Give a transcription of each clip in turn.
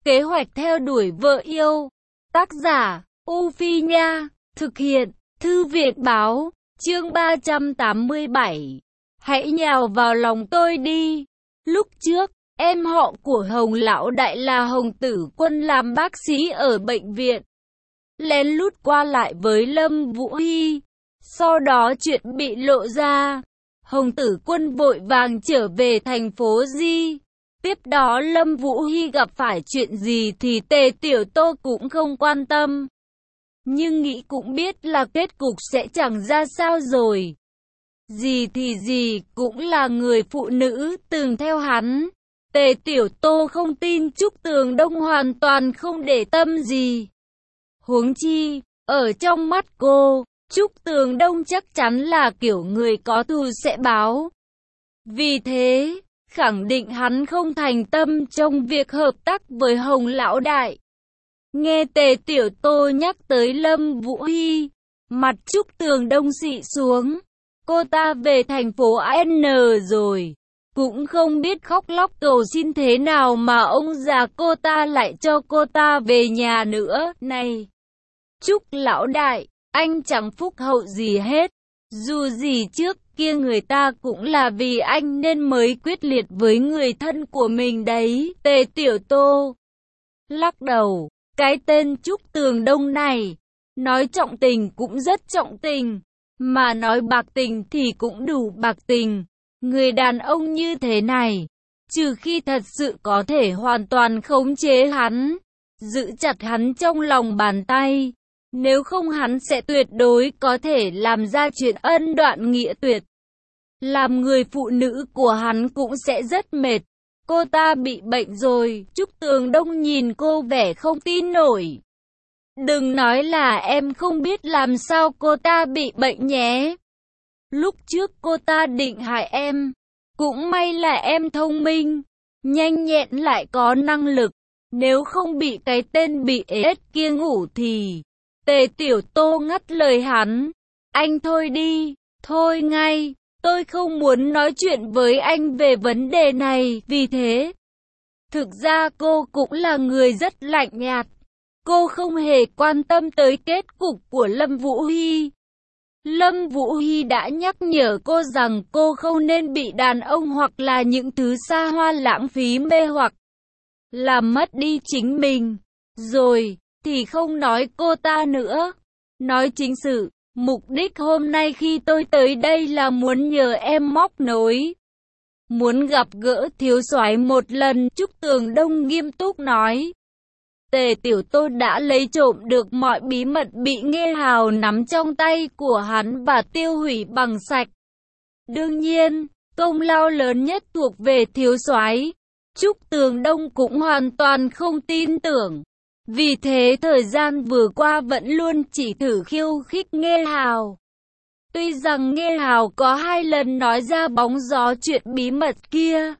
Kế hoạch theo đuổi vợ yêu. Tác giả, U Phi Nha. Thực hiện, Thư viện Báo. Chương 387. Hãy nhào vào lòng tôi đi. Lúc trước, em họ của Hồng lão đại là Hồng Tử Quân làm bác sĩ ở bệnh viện. Lén lút qua lại với Lâm Vũ Hy. Sau đó chuyện bị lộ ra. Hồng Tử Quân vội vàng trở về thành phố Di. Tiếp đó Lâm Vũ Hy gặp phải chuyện gì thì Tề Tiểu Tô cũng không quan tâm. Nhưng nghĩ cũng biết là kết cục sẽ chẳng ra sao rồi. Gì thì gì cũng là người phụ nữ từng theo hắn. Tề Tiểu Tô không tin Trúc Tường Đông hoàn toàn không để tâm gì. Huống chi, ở trong mắt cô, Trúc Tường Đông chắc chắn là kiểu người có thù sẽ báo. Vì thế, khẳng định hắn không thành tâm trong việc hợp tác với Hồng lão đại. Nghe Tề Tiểu Tô nhắc tới Lâm Vũ Hy, mặt Trúc Tường Đông xị xuống. Cô ta về thành phố N rồi, cũng không biết khóc lóc cầu xin thế nào mà ông già cô ta lại cho cô ta về nhà nữa. Này, Trúc lão đại, anh chẳng phúc hậu gì hết. Dù gì trước kia người ta cũng là vì anh nên mới quyết liệt với người thân của mình đấy. Tề Tiểu Tô lắc đầu, cái tên Trúc Tường Đông này, nói trọng tình cũng rất trọng tình, mà nói bạc tình thì cũng đủ bạc tình. Người đàn ông như thế này, trừ khi thật sự có thể hoàn toàn khống chế hắn, giữ chặt hắn trong lòng bàn tay, nếu không hắn sẽ tuyệt đối có thể làm ra chuyện ân đoạn nghĩa tuyệt. Làm người phụ nữ của hắn cũng sẽ rất mệt. Cô ta bị bệnh rồi. Trúc Tường Đông nhìn cô vẻ không tin nổi. Đừng nói là em không biết làm sao cô ta bị bệnh nhé. Lúc trước cô ta định hại em. Cũng may là em thông minh, nhanh nhẹn lại có năng lực. Nếu không bị cái tên bị ết kia ngủ thì... Tề Tiểu Tô ngắt lời hắn. Anh thôi đi, thôi ngay. Tôi không muốn nói chuyện với anh về vấn đề này, vì thế. Thực ra cô cũng là người rất lạnh nhạt. Cô không hề quan tâm tới kết cục của Lâm Vũ Hy. Lâm Vũ Hy đã nhắc nhở cô rằng cô không nên bị đàn ông hoặc là những thứ xa hoa lãng phí mê hoặc, làm mất đi chính mình. Rồi, thì không nói cô ta nữa. Nói chính sự. Mục đích hôm nay khi tôi tới đây là muốn nhờ em móc nối. Muốn gặp gỡ thiếu soái một lần, Trúc Tường Đông nghiêm túc nói. Tề Tiểu Tô đã lấy trộm được mọi bí mật bị Nghê Hào nắm trong tay của hắn và tiêu hủy bằng sạch. Đương nhiên, công lao lớn nhất thuộc về thiếu soái. Trúc Tường Đông cũng hoàn toàn không tin tưởng. Vì thế thời gian vừa qua vẫn luôn chỉ thử khiêu khích Nghê Hào. Tuy rằng Nghê Hào có 2 lần nói ra bóng gió chuyện bí mật kia,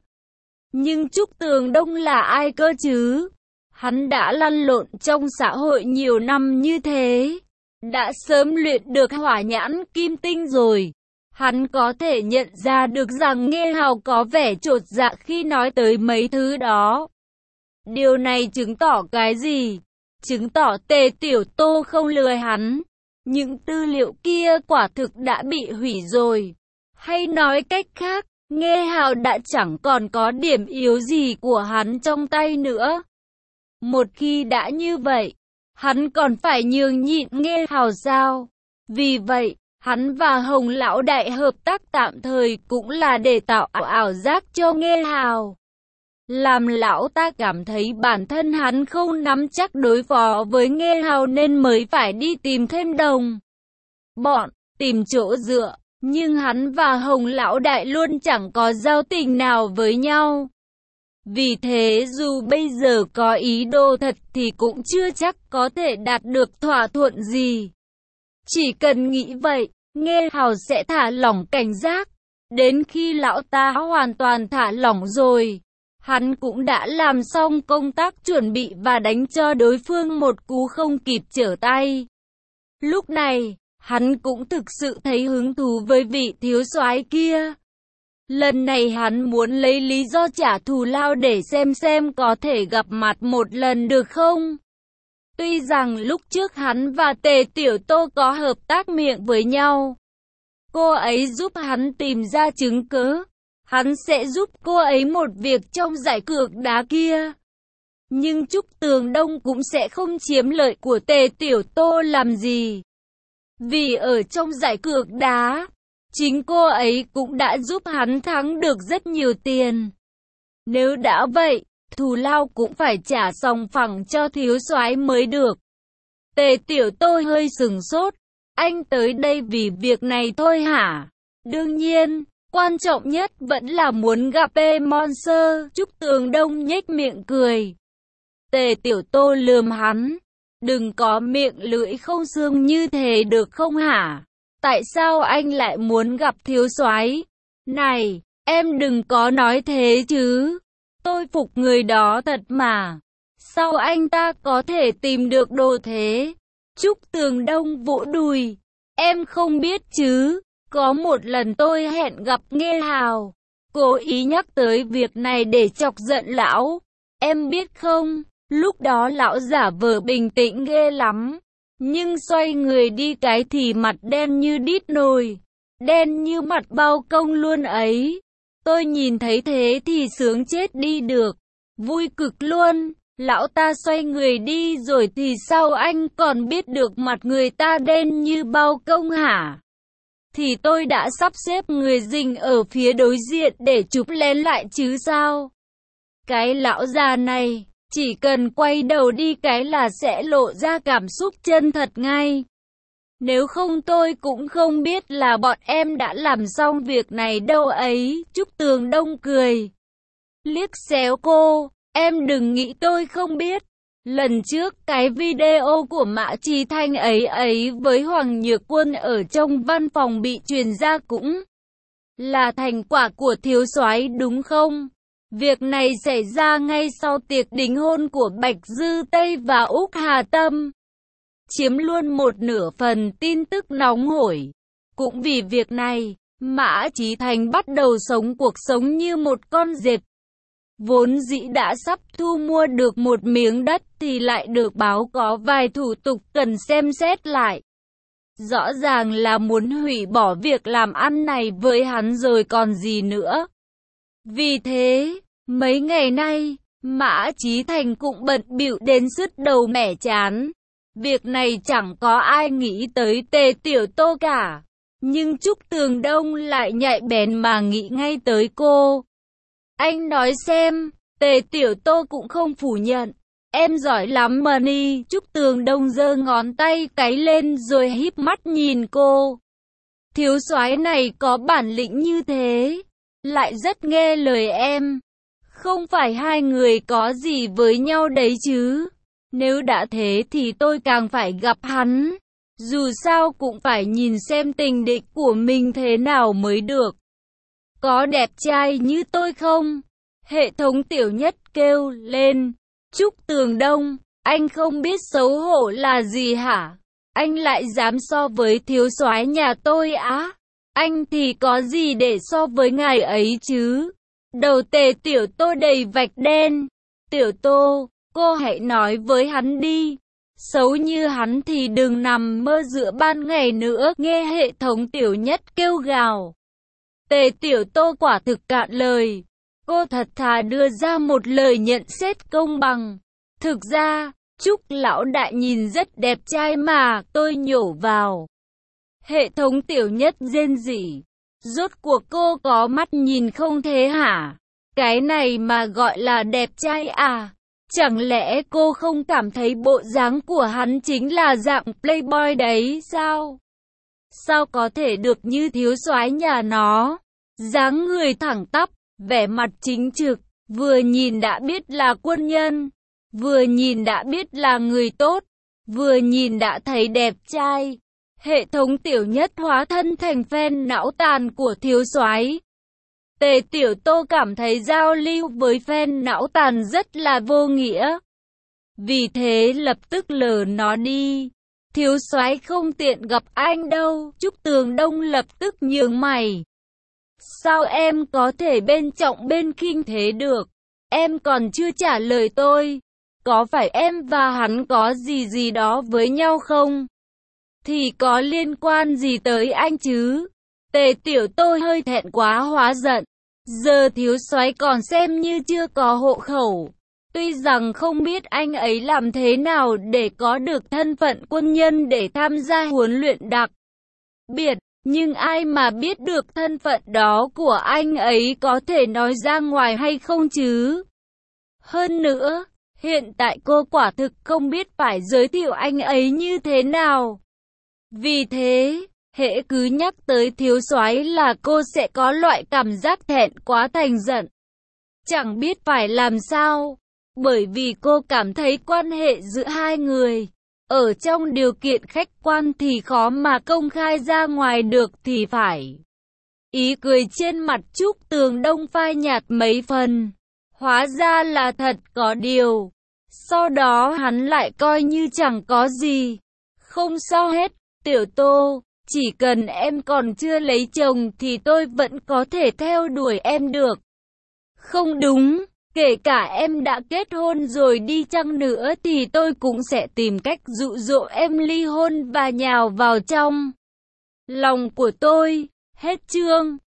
nhưng Trúc Tường Đông là ai cơ chứ? Hắn đã lăn lộn trong xã hội nhiều năm như thế, đã sớm luyện được hỏa nhãn kim tinh rồi. Hắn có thể nhận ra được rằng Nghê Hào có vẻ chột dạ khi nói tới mấy thứ đó. Điều này chứng tỏ cái gì? Chứng tỏ Tề Tiểu Tô không lừa hắn. Những tư liệu kia quả thực đã bị hủy rồi. Hay nói cách khác, Nghê Hào đã chẳng còn có điểm yếu gì của hắn trong tay nữa. Một khi đã như vậy, hắn còn phải nhường nhịn Nghê Hào sao? Vì vậy, hắn và Hồng lão đại hợp tác tạm thời cũng là để tạo ảo giác cho Nghê Hào. Làm lão ta cảm thấy bản thân hắn không nắm chắc đối phó với Nghê Hào nên mới phải đi tìm thêm đồng bọn, tìm chỗ dựa. Nhưng hắn và Hồng lão đại luôn chẳng có giao tình nào với nhau. Vì thế dù bây giờ có ý đồ thật thì cũng chưa chắc có thể đạt được thỏa thuận gì. Chỉ cần nghĩ vậy, Nghê Hào sẽ thả lỏng cảnh giác. Đến khi lão ta hoàn toàn thả lỏng rồi, hắn cũng đã làm xong công tác chuẩn bị và đánh cho đối phương một cú không kịp trở tay. Lúc này, hắn cũng thực sự thấy hứng thú với vị thiếu soái kia. Lần này hắn muốn lấy lý do trả thù lao để xem có thể gặp mặt một lần được không. Tuy rằng lúc trước hắn và Tề Tiểu Tô có hợp tác miệng với nhau. Cô ấy giúp hắn tìm ra chứng cứ. Hắn sẽ giúp cô ấy một việc trong giải cược đá kia. Nhưng Trúc Tường Đông cũng sẽ không chiếm lợi của Tề Tiểu Tô làm gì. Vì ở trong giải cược đá, chính cô ấy cũng đã giúp hắn thắng được rất nhiều tiền. Nếu đã vậy, thù lao cũng phải trả sòng phẳng cho thiếu soái mới được. Tề Tiểu Tô hơi sừng sốt. Anh tới đây vì việc này thôi hả? Đương nhiên, quan trọng nhất vẫn là muốn gặp Monster. Trúc Tường Đông nhếch miệng cười. Tề Tiểu Tô lườm hắn. Đừng có miệng lưỡi không xương như thế được không hả? Tại sao anh lại muốn gặp thiếu soái? Này, em đừng có nói thế chứ. Tôi phục người đó thật mà. Sao anh ta có thể tìm được đồ thế? Trúc Tường Đông vỗ đùi. Em không biết chứ. Có một lần tôi hẹn gặp Nghê Hào. Cố ý nhắc tới việc này để chọc giận lão. Em biết không, lúc đó lão giả vờ bình tĩnh ghê lắm. Nhưng xoay người đi cái thì mặt đen như đít nồi. Đen như mặt bao công luôn ấy. Tôi nhìn thấy thế thì sướng chết đi được. Vui cực luôn. Lão ta xoay người đi rồi thì sao anh còn biết được mặt người ta đen như bao công hả? Thì tôi đã sắp xếp người dình ở phía đối diện để chụp lén lại chứ sao? Cái lão già này, chỉ cần quay đầu đi cái là sẽ lộ ra cảm xúc chân thật ngay. Nếu không tôi cũng không biết là bọn em đã làm xong việc này đâu ấy. Trúc Tường Đông cười. Liếc xéo cô. Em đừng nghĩ tôi không biết. Lần trước cái video của Mã Chí Thanh ấy với Hoàng Nhược Quân ở trong văn phòng bị truyền ra cũng là thành quả của thiếu soái đúng không? Việc này xảy ra ngay sau tiệc đính hôn của Bạch Dư Tây và Úc Hà Tâm. Chiếm luôn một nửa phần tin tức nóng hổi. Cũng vì việc này, Mã Chí Thanh bắt đầu sống cuộc sống như một con dẹp. Vốn dĩ đã sắp thu mua được một miếng đất thì lại được báo có vài thủ tục cần xem xét lại. Rõ ràng là muốn hủy bỏ việc làm ăn này với hắn rồi còn gì nữa. Vì thế, mấy ngày nay, Mã Chí Thành cũng bận bịu đến sứt đầu mẻ chán. Việc này chẳng có ai nghĩ tới Tề Tiểu Tô cả. Nhưng Trúc Tường Đông lại nhạy bén mà nghĩ ngay tới cô. Anh nói xem, Tề Tiểu Tô cũng không phủ nhận. Em giỏi lắm mà ni. Trúc Tường Đông giơ ngón tay cái lên rồi híp mắt nhìn cô. Thiếu soái này có bản lĩnh như thế, lại rất nghe lời em. Không phải hai người có gì với nhau đấy chứ. Nếu đã thế thì tôi càng phải gặp hắn. Dù sao cũng phải nhìn xem tình địch của mình thế nào mới được. Có đẹp trai như tôi không? Hệ thống Tiểu Nhất kêu lên. Trúc Tường Đông, anh không biết xấu hổ là gì hả? Anh lại dám so với thiếu soái nhà tôi á? Anh thì có gì để so với ngài ấy chứ? Đầu Tề Tiểu Tô đầy vạch đen. Tiểu Tô, cô hãy nói với hắn đi. Xấu như hắn thì đừng nằm mơ giữa ban ngày nữa. Nghe hệ thống Tiểu Nhất kêu gào. Tề Tiểu Tô quả thực cạn lời. Cô thật thà đưa ra một lời nhận xét công bằng. Thực ra, Trúc lão đại nhìn rất đẹp trai mà, tôi nhổ vào. Hệ thống Tiểu Nhất rên rỉ. Rốt cuộc cô có mắt nhìn không thế hả? Cái này mà gọi là đẹp trai à? Chẳng lẽ cô không cảm thấy bộ dáng của hắn chính là dạng playboy đấy sao? Sao có thể được như thiếu soái nhà nó? Dáng người thẳng tắp, vẻ mặt chính trực, vừa nhìn đã biết là quân nhân, vừa nhìn đã biết là người tốt, vừa nhìn đã thấy đẹp trai. Hệ thống Tiểu Nhất hóa thân thành fan não tàn của thiếu soái. Tề Tiểu Tô cảm thấy giao lưu với fan não tàn rất là vô nghĩa. Vì thế lập tức lờ nó đi. Thiếu soái không tiện gặp anh đâu. Trúc Tường Đông lập tức nhướng mày. Sao em có thể bên trọng bên khinh thế được? Em còn chưa trả lời tôi. Có phải em và hắn có gì đó với nhau không? Thì có liên quan gì tới anh chứ? Tề Tiểu Tôi hơi thẹn quá hóa giận. Giờ thiếu soái còn xem như chưa có hộ khẩu. Tuy rằng không biết anh ấy làm thế nào để có được thân phận quân nhân để tham gia huấn luyện đặc biệt, nhưng ai mà biết được thân phận đó của anh ấy có thể nói ra ngoài hay không chứ? Hơn nữa, hiện tại cô quả thực không biết phải giới thiệu anh ấy như thế nào. Vì thế, hễ cứ nhắc tới thiếu soái là cô sẽ có loại cảm giác thẹn quá thành giận. Chẳng biết phải làm sao, bởi vì cô cảm thấy quan hệ giữa hai người, ở trong điều kiện khách quan thì khó mà công khai ra ngoài được thì phải. Ý cười trên mặt Trúc Tường Đông phai nhạt mấy phần. Hóa ra là thật có điều. Sau đó hắn lại coi như chẳng có gì. Không sao hết, Tiểu Tô, chỉ cần em còn chưa lấy chồng thì tôi vẫn có thể theo đuổi em được. Không đúng, kể cả em đã kết hôn rồi đi chăng nữa thì tôi cũng sẽ tìm cách dụ dỗ em ly hôn và nhào vào trong lòng của tôi. Hết chương.